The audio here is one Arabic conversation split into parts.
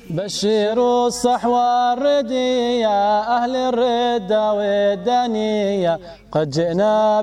بشروا الصحوة الردية أهل الردة والدنية، قد جئنا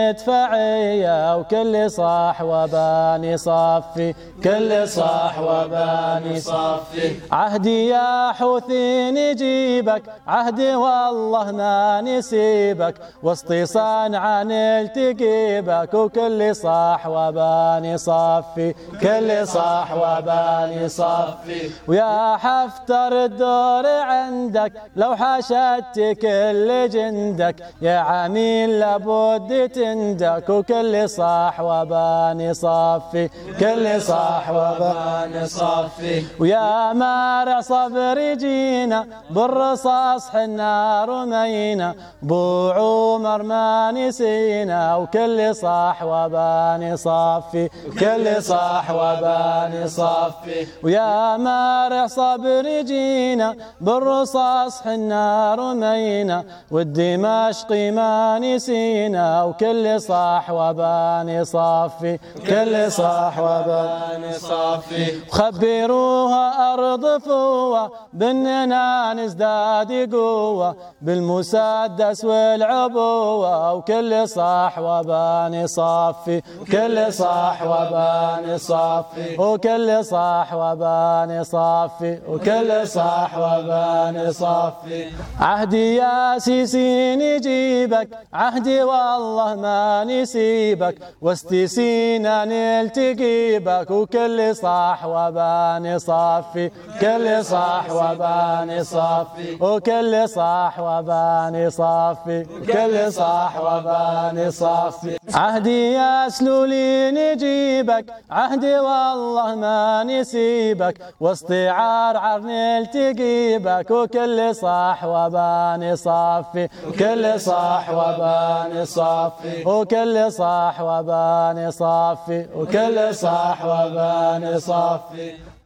بالمدفعية وكل صاح وباني صفي، كل صاح وباني صفي. عهدي يا حوثي نجيبك، عهدي والله ما نسيبك، وسطي صنعا نلتقي بك وكل صاح وباني صفي، كل صاح وباني صفي. ويا حفتر الدور عندك لو حاشدت كل جندك، يا عميل لابد تندك وكل صاح وباني صفي، كل صاح وباني صفي. ويا مارع صبر جينا بالرصاص حنا رمينا، بو عمر ما نسينا وكل صاح وباني صفي، كل صاح وباني صفي. ويا مارع صبر جينا بالرصاص حنا رمينا، والدمشقي ما نسينا وكل صاح وباني صفي، كل صاح وباني صفي. خبروها أرض فوة بأننا نزداد قوة، بالمسدس والعبوة وكل صاح وباني صفي، كل صاح وباني صفي، وكل صاح وباني صفي، وكل صاح وباني صفي. عهدي يا سيسي نجيبك، عهدي والله ما نسيبك، واستسينا نلتقي بك وكل صاح وباني صفي، كل صاح وباني صفي، وكل صاح وباني صفي، كل صاح وباني صفي. عهدي يا سلولي نجيبك، عهدي والله ما نسيبك، وسطي عرعر نلتقي بك وكل صاح وباني صفي، كل صاح وباني صفي، وكل صاح وباني صفي، وكل صاح وباني صفي.